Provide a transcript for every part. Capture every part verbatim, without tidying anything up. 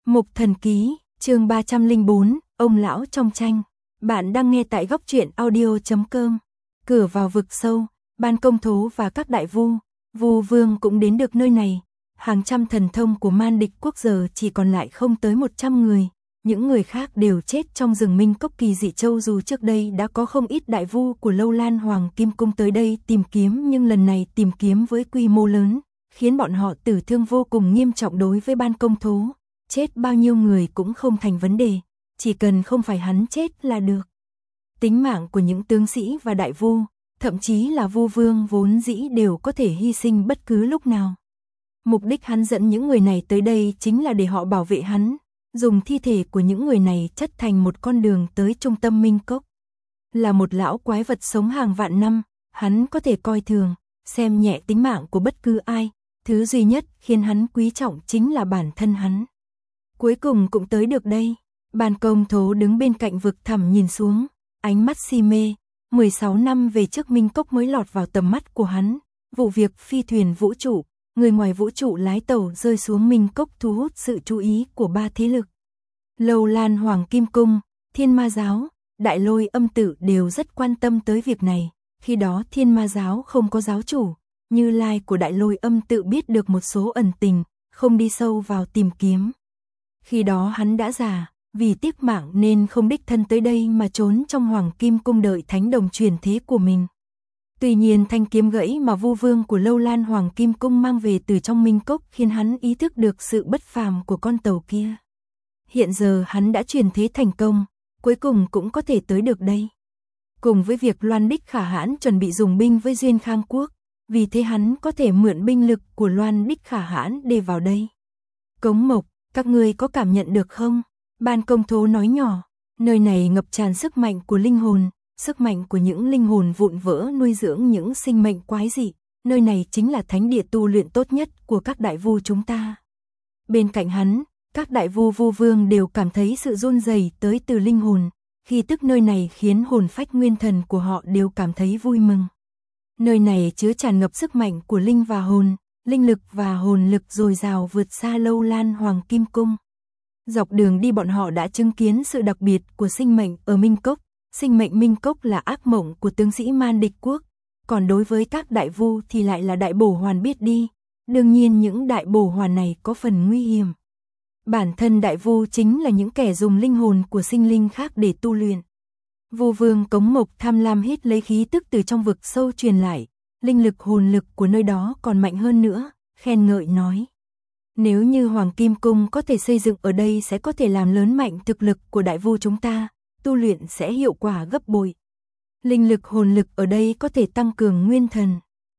Mục Thần Ký, chương ba trăm lẻ bốn, ông lão trong tranh. Bạn đang nghe tại góc truyện audio chấm com. Cửa vào vực sâu, ban công thố và các đại vu, vu vương cũng đến được nơi này. Hàng trăm thần thông của man địch quốc giờ chỉ còn lại không tới một trăm người. Những người khác đều chết trong rừng Minh Cốc Kỳ Dị Châu, dù trước đây đã có không ít đại vu của Lâu Lan Hoàng Kim Cung tới đây tìm kiếm, nhưng lần này tìm kiếm với quy mô lớn, khiến bọn họ tử thương vô cùng nghiêm trọng. Đối với ban công thố, chết bao nhiêu người cũng không thành vấn đề, chỉ cần không phải hắn chết là được. Tính mạng của những tướng sĩ và đại vu, thậm chí là vu vương vốn dĩ đều có thể hy sinh bất cứ lúc nào. Mục đích hắn dẫn những người này tới đây chính là để họ bảo vệ hắn, dùng thi thể của những người này chất thành một con đường tới trung tâm Minh Cốc. Là một lão quái vật sống hàng vạn năm, hắn có thể coi thường, xem nhẹ tính mạng của bất cứ ai, thứ duy nhất khiến hắn quý trọng chính là bản thân hắn. Cuối cùng cũng tới được đây. Ban công thố đứng bên cạnh vực thẳm nhìn xuống, ánh mắt si mê. mười sáu năm về trước Minh Cốc mới lọt vào tầm mắt của hắn. Vụ việc phi thuyền vũ trụ, người ngoài vũ trụ lái tàu rơi xuống Minh Cốc thu hút sự chú ý của ba thế lực. Lâu Lan Hoàng Kim Cung, Thiên Ma Giáo, Đại Lôi Âm Tự đều rất quan tâm tới việc này. Khi đó Thiên Ma Giáo không có giáo chủ, Như Lai của Đại Lôi Âm Tự biết được một số ẩn tình, không đi sâu vào tìm kiếm. Khi đó hắn đã già, vì tiếc mạng nên không đích thân tới đây mà trốn trong Hoàng Kim Cung đợi thánh đồng truyền thế của mình. Tuy nhiên thanh kiếm gãy mà vu vương của Lâu Lan Hoàng Kim Cung mang về từ trong Minh Cốc khiến hắn ý thức được sự bất phàm của con tàu kia. Hiện giờ hắn đã truyền thế thành công, cuối cùng cũng có thể tới được đây. Cùng với việc Loan Đích Khả Hãn chuẩn bị dùng binh với Duyên Khang Quốc, vì thế hắn có thể mượn binh lực của Loan Đích Khả Hãn để vào đây. Cống Mộc, các ngươi có cảm nhận được không? Ban công thố nói nhỏ, nơi này ngập tràn sức mạnh của linh hồn, sức mạnh của những linh hồn vụn vỡ nuôi dưỡng những sinh mệnh quái dị. Nơi này chính là thánh địa tu luyện tốt nhất của các đại vu chúng ta. Bên cạnh hắn, các đại vu vu vương đều cảm thấy sự run rẩy tới từ linh hồn. Khi tức nơi này khiến hồn phách nguyên thần của họ đều cảm thấy vui mừng. Nơi này chứa tràn ngập sức mạnh của linh và hồn, linh lực và hồn lực dồi dào vượt xa Lâu Lan Hoàng Kim Cung. Dọc đường đi bọn họ đã chứng kiến sự đặc biệt của sinh mệnh ở Minh Cốc. Sinh mệnh Minh Cốc là ác mộng của tướng sĩ man địch quốc, còn đối với các đại vu thì lại là đại bổ hoàn biết đi. Đương nhiên những đại bổ hoàn này có phần nguy hiểm. Bản thân đại vu chính là những kẻ dùng linh hồn của sinh linh khác để tu luyện. Vu vương Cống Mộc tham lam hít lấy khí tức từ trong vực sâu truyền lại, linh lực hồn lực của nơi đó còn mạnh hơn nữa, khen ngợi nói. Nếu như Hoàng Kim Cung có thể xây dựng ở đây sẽ có thể làm lớn mạnh thực lực của đại vu chúng ta, tu luyện sẽ hiệu quả gấp bội. Linh lực hồn lực ở đây có thể tăng cường nguyên thần.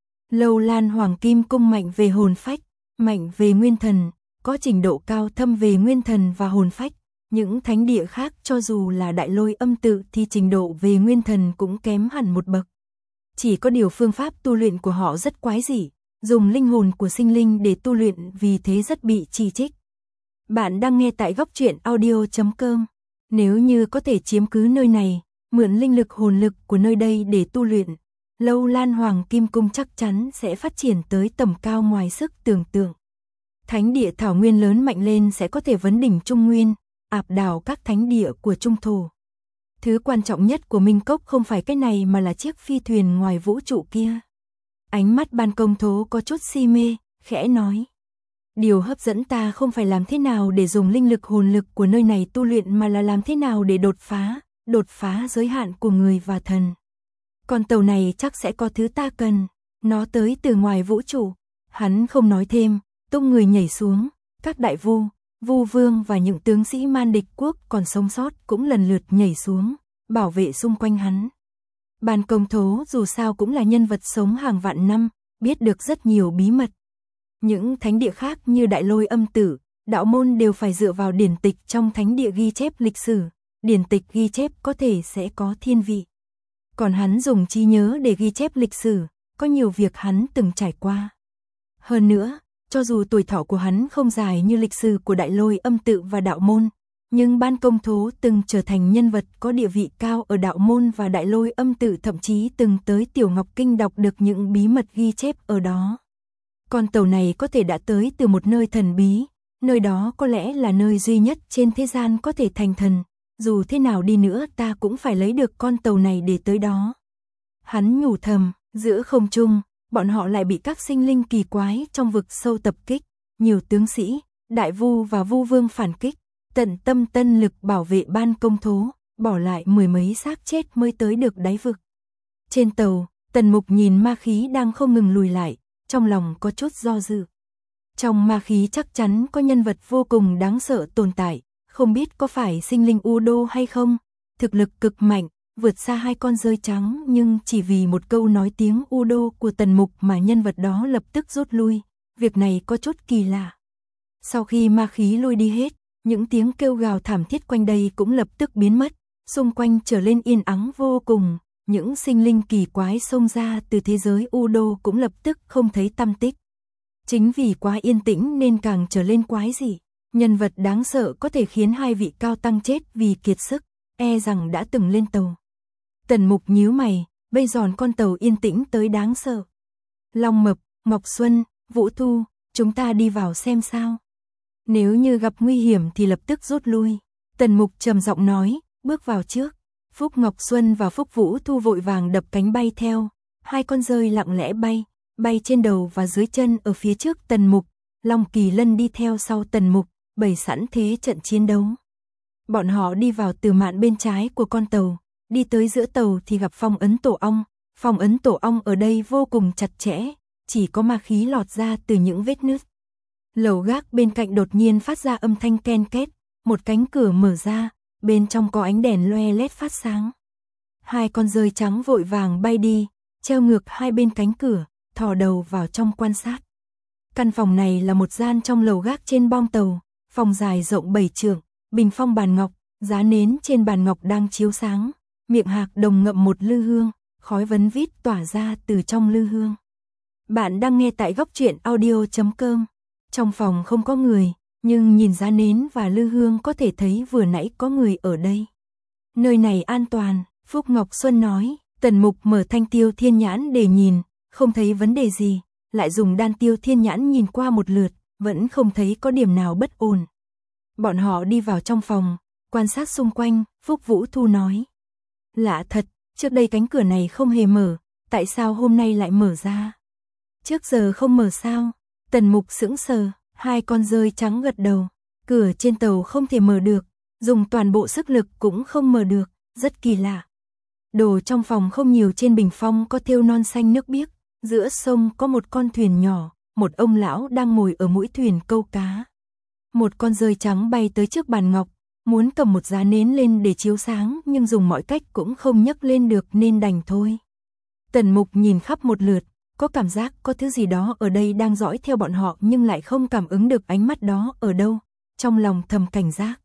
Lâu Lan Hoàng Kim Cung mạnh về hồn phách, mạnh về nguyên thần, có trình độ cao thâm về nguyên thần và hồn phách. Những thánh địa khác cho dù là Đại Lôi Âm Tự thì trình độ về nguyên thần cũng kém hẳn một bậc. Chỉ có điều phương pháp tu luyện của họ rất quái dị, dùng linh hồn của sinh linh để tu luyện, vì thế rất bị chỉ trích. Bạn đang nghe tại góc truyện audio chấm com. Nếu như có thể chiếm cứ nơi này, mượn linh lực hồn lực của nơi đây để tu luyện, Lâu Lan Hoàng Kim Cung chắc chắn sẽ phát triển tới tầm cao ngoài sức tưởng tượng. Thánh địa thảo nguyên lớn mạnh lên sẽ có thể vấn đỉnh Trung Nguyên, áp đảo các thánh địa của Trung Thổ. Thứ quan trọng nhất của Minh Cốc không phải cái này mà là chiếc phi thuyền ngoài vũ trụ kia. Ánh mắt ban công thố có chút si mê, khẽ nói. Điều hấp dẫn ta không phải làm thế nào để dùng linh lực hồn lực của nơi này tu luyện mà là làm thế nào để đột phá, đột phá giới hạn của người và thần. Con tàu này chắc sẽ có thứ ta cần, nó tới từ ngoài vũ trụ. Hắn không nói thêm, tung người nhảy xuống, các đại vu, vu vương và những tướng sĩ man địch quốc còn sống sót cũng lần lượt nhảy xuống, bảo vệ xung quanh hắn. Ban công thố dù sao cũng là nhân vật sống hàng vạn năm, biết được rất nhiều bí mật. Những thánh địa khác như Đại Lôi Âm Tự, đạo môn đều phải dựa vào điển tịch trong thánh địa ghi chép lịch sử, điển tịch ghi chép có thể sẽ có thiên vị. Còn hắn dùng trí nhớ để ghi chép lịch sử, có nhiều việc hắn từng trải qua. Hơn nữa, cho dù tuổi thọ của hắn không dài như lịch sử của Đại Lôi Âm Tự và đạo môn, nhưng ban công thố từng trở thành nhân vật có địa vị cao ở đạo môn và Đại Lôi Âm Tự, thậm chí từng tới Tiểu Ngọc Kinh đọc được những bí mật ghi chép ở đó. Con tàu này có thể đã tới từ một nơi thần bí, nơi đó có lẽ là nơi duy nhất trên thế gian có thể thành thần, dù thế nào đi nữa ta cũng phải lấy được con tàu này để tới đó. Hắn nhủ thầm, giữa không trung, bọn họ lại bị các sinh linh kỳ quái trong vực sâu tập kích, nhiều tướng sĩ, đại vu và vu vương phản kích, tận tâm tân lực bảo vệ ban công thố, bỏ lại mười mấy xác chết mới tới được đáy vực. Trên tàu, Tần Mục nhìn ma khí đang không ngừng lùi lại, trong lòng có chút do dự. Trong ma khí chắc chắn có nhân vật vô cùng đáng sợ tồn tại, không biết có phải sinh linh U Đô hay không, thực lực cực mạnh, vượt xa hai con rơi trắng, nhưng chỉ vì một câu nói tiếng U Đô của Tần Mục mà nhân vật đó lập tức rút lui, việc này có chút kỳ lạ. Sau khi ma khí lui đi hết, những tiếng kêu gào thảm thiết quanh đây cũng lập tức biến mất, xung quanh trở lên yên ắng vô cùng, những sinh linh kỳ quái xông ra từ thế giới U Đô cũng lập tức không thấy tăm tích. Chính vì quá yên tĩnh nên càng trở lên quái dị, nhân vật đáng sợ có thể khiến hai vị cao tăng chết vì kiệt sức, e rằng đã từng lên tàu. Tần Mục nhíu mày, bây giòn con tàu yên tĩnh tới đáng sợ. Long Mập, Ngọc Xuân, Vũ Thu, chúng ta đi vào xem sao. Nếu như gặp nguy hiểm thì lập tức rút lui. Tần Mục trầm giọng nói, bước vào trước. Phúc Ngọc Xuân và Phúc Vũ Thu vội vàng đập cánh bay theo. Hai con rơi lặng lẽ bay, bay trên đầu và dưới chân ở phía trước Tần Mục. Long Kỳ Lân đi theo sau Tần Mục, bày sẵn thế trận chiến đấu. Bọn họ đi vào từ mạn bên trái của con tàu, đi tới giữa tàu thì gặp phong ấn tổ ong. Phong ấn tổ ong ở đây vô cùng chặt chẽ, chỉ có ma khí lọt ra từ những vết nứt. Lầu gác bên cạnh đột nhiên phát ra âm thanh ken két, một cánh cửa mở ra, bên trong có ánh đèn loe lét phát sáng. Hai con rơi trắng vội vàng bay đi, treo ngược hai bên cánh cửa, thò đầu vào trong quan sát. Căn phòng này là một gian trong lầu gác trên bong tàu, phòng dài rộng bảy trượng, bình phong bàn ngọc, giá nến trên bàn ngọc đang chiếu sáng, miệng hạc đồng ngậm một lư hương, khói vấn vít tỏa ra từ trong lư hương. Bạn đang nghe tại góc truyện audio chấm com. Trong phòng không có người, nhưng nhìn giá nến và lư hương có thể thấy vừa nãy có người ở đây. Nơi này an toàn, Phúc Ngọc Xuân nói. Tần Mục mở thanh tiêu thiên nhãn để nhìn, không thấy vấn đề gì, lại dùng đan tiêu thiên nhãn nhìn qua một lượt, vẫn không thấy có điểm nào bất ổn. Bọn họ đi vào trong phòng, quan sát xung quanh, Phúc Vũ Thu nói. Lạ thật, trước đây cánh cửa này không hề mở, tại sao hôm nay lại mở ra? Trước giờ không mở sao? Tần Mục sững sờ, hai con rơi trắng gật đầu, cửa trên tàu không thể mở được, dùng toàn bộ sức lực cũng không mở được, rất kỳ lạ. Đồ trong phòng không nhiều, trên bình phong có thêu non xanh nước biếc, giữa sông có một con thuyền nhỏ, một ông lão đang ngồi ở mũi thuyền câu cá. Một con rơi trắng bay tới trước bàn ngọc, muốn cầm một giá nến lên để chiếu sáng nhưng dùng mọi cách cũng không nhấc lên được nên đành thôi. Tần Mục nhìn khắp một lượt, có cảm giác có thứ gì đó ở đây đang dõi theo bọn họ nhưng lại không cảm ứng được ánh mắt đó ở đâu, trong lòng thầm cảnh giác.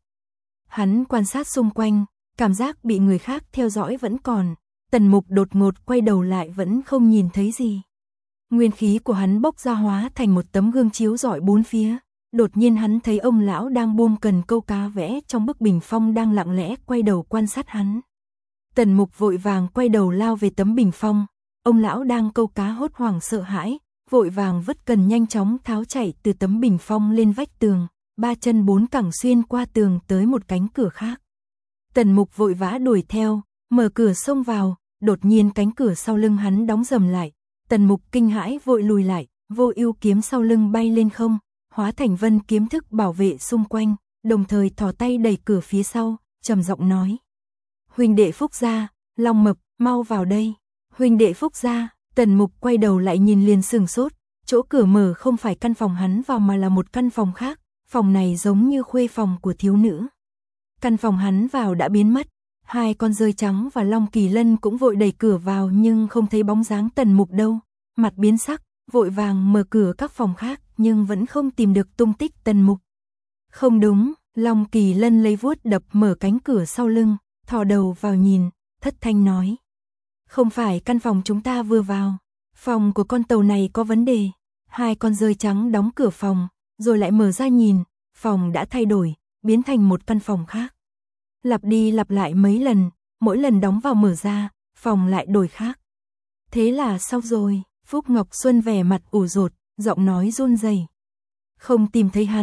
Hắn quan sát xung quanh, cảm giác bị người khác theo dõi vẫn còn, Tần Mục đột ngột quay đầu lại vẫn không nhìn thấy gì. Nguyên khí của hắn bốc ra hóa thành một tấm gương chiếu rọi bốn phía, đột nhiên hắn thấy ông lão đang buông cần câu cá vẽ trong bức bình phong đang lặng lẽ quay đầu quan sát hắn. Tần Mục vội vàng quay đầu lao về tấm bình phong, ông lão đang câu cá hốt hoảng sợ hãi, vội vàng vứt cần nhanh chóng tháo chạy từ tấm bình phong lên vách tường, ba chân bốn cẳng xuyên qua tường tới một cánh cửa khác. Tần Mục vội vã đuổi theo, mở cửa xông vào, đột nhiên cánh cửa sau lưng hắn đóng rầm lại. Tần Mục kinh hãi vội lùi lại, Vô Ưu kiếm sau lưng bay lên không, hóa thành vân kiếm thức bảo vệ xung quanh, đồng thời thò tay đẩy cửa phía sau, trầm giọng nói: "Huynh đệ Phúc gia, Long Mập, mau vào đây." "Huynh đệ Phúc gia." Tần Mục quay đầu lại nhìn liền sửng sốt, chỗ cửa mở không phải căn phòng hắn vào mà là một căn phòng khác, phòng này giống như khuê phòng của thiếu nữ. Căn phòng hắn vào đã biến mất, hai con rơi trắng và Long Kỳ Lân cũng vội đẩy cửa vào nhưng không thấy bóng dáng Tần Mục đâu, mặt biến sắc, vội vàng mở cửa các phòng khác nhưng vẫn không tìm được tung tích Tần Mục. Không đúng, Long Kỳ Lân lấy vuốt đập mở cánh cửa sau lưng, thò đầu vào nhìn, thất thanh nói: "Không phải căn phòng chúng ta vừa vào, phòng của con tàu này có vấn đề." Hai con rơi trắng đóng cửa phòng, rồi lại mở ra nhìn, phòng đã thay đổi, biến thành một căn phòng khác. Lặp đi lặp lại mấy lần, mỗi lần đóng vào mở ra, phòng lại đổi khác. Thế là xong rồi, Phúc Ngọc Xuân vẻ mặt ủ rột, giọng nói run rẩy. Không tìm thấy hắn,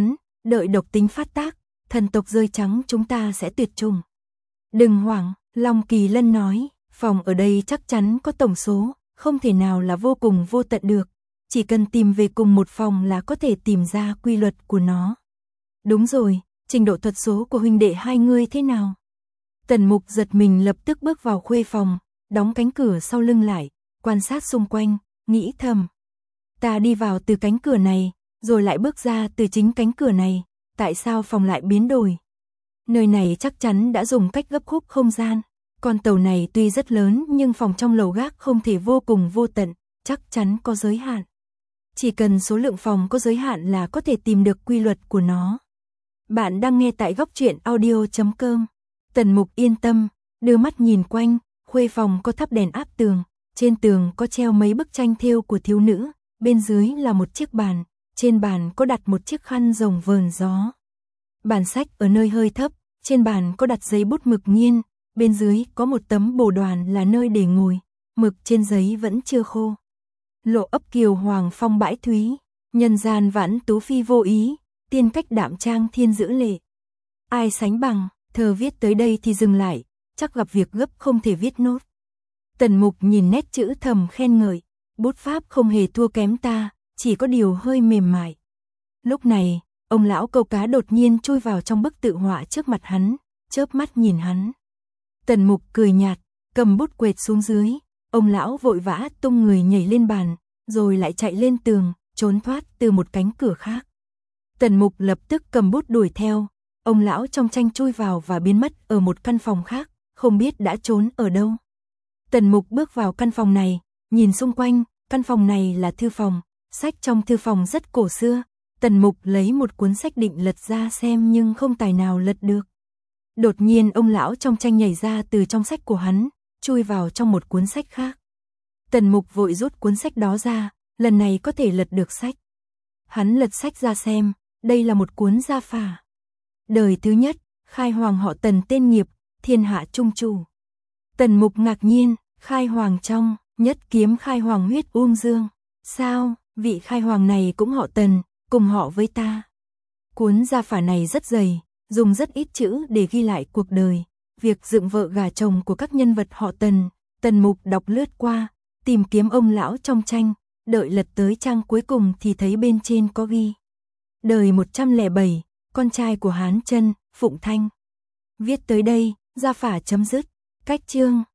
đợi độc tính phát tác, thần tộc rơi trắng chúng ta sẽ tuyệt chủng. Đừng hoảng, Long Kỳ Lân nói, phòng ở đây chắc chắn có tổng số, không thể nào là vô cùng vô tận được, chỉ cần tìm về cùng một phòng là có thể tìm ra quy luật của nó. Đúng rồi, trình độ thuật số của huynh đệ hai người thế nào? Tần Mục giật mình lập tức bước vào khuê phòng, đóng cánh cửa sau lưng lại, quan sát xung quanh, nghĩ thầm. Ta đi vào từ cánh cửa này, rồi lại bước ra từ chính cánh cửa này, tại sao phòng lại biến đổi? Nơi này chắc chắn đã dùng cách gấp khúc không gian, con tàu này tuy rất lớn nhưng phòng trong lầu gác không thể vô cùng vô tận, chắc chắn có giới hạn. Chỉ cần số lượng phòng có giới hạn là có thể tìm được quy luật của nó. Bạn đang nghe tại góc truyện audio chấm com. Tần Mục yên tâm, đưa mắt nhìn quanh, khuê phòng có thắp đèn áp tường, trên tường có treo mấy bức tranh thêu của thiếu nữ, bên dưới là một chiếc bàn, trên bàn có đặt một chiếc khăn rồng vờn gió. Bàn sách ở nơi hơi thấp, trên bàn có đặt giấy bút mực nghiên, bên dưới có một tấm bồ đoàn là nơi để ngồi, mực trên giấy vẫn chưa khô. Lộ ấp kiều hoàng phong bãi thúy, nhân gian vãn tú phi vô ý, tiên cách đạm trang thiên giữ lệ. Ai sánh bằng, thơ viết tới đây thì dừng lại, chắc gặp việc gấp không thể viết nốt. Tần Mục nhìn nét chữ thầm khen ngợi, bút pháp không hề thua kém ta, chỉ có điều hơi mềm mại. Lúc này, ông lão câu cá đột nhiên chui vào trong bức tự họa trước mặt hắn, chớp mắt nhìn hắn. Tần Mục cười nhạt, cầm bút quệt xuống dưới, ông lão vội vã tung người nhảy lên bàn, rồi lại chạy lên tường, trốn thoát từ một cánh cửa khác. Tần Mục lập tức cầm bút đuổi theo, ông lão trong tranh chui vào và biến mất ở một căn phòng khác, không biết đã trốn ở đâu. Tần Mục bước vào căn phòng này, nhìn xung quanh, căn phòng này là thư phòng, sách trong thư phòng rất cổ xưa. Tần Mục lấy một cuốn sách định lật ra xem nhưng không tài nào lật được. Đột nhiên ông lão trong tranh nhảy ra từ trong sách của hắn, chui vào trong một cuốn sách khác. Tần Mục vội rút cuốn sách đó ra, lần này có thể lật được sách. Hắn lật sách ra xem, đây là một cuốn gia phả. Đời thứ nhất, khai hoàng họ Tần tên nghiệp, thiên hạ trung chủ. Tần Mục ngạc nhiên, khai hoàng trong, nhất kiếm khai hoàng huyết uông dương. Sao, vị khai hoàng này cũng họ Tần, cùng họ với ta. Cuốn gia phả này rất dày, dùng rất ít chữ để ghi lại cuộc đời, việc dựng vợ gả chồng của các nhân vật họ Tần. Tần Mục đọc lướt qua, tìm kiếm ông lão trong tranh, đợi lật tới trang cuối cùng thì thấy bên trên có ghi. Đời một trăm lẻ bảy, con trai của Hán Chân, Phụng Thanh. Viết tới đây, gia phả chấm dứt, cách chương.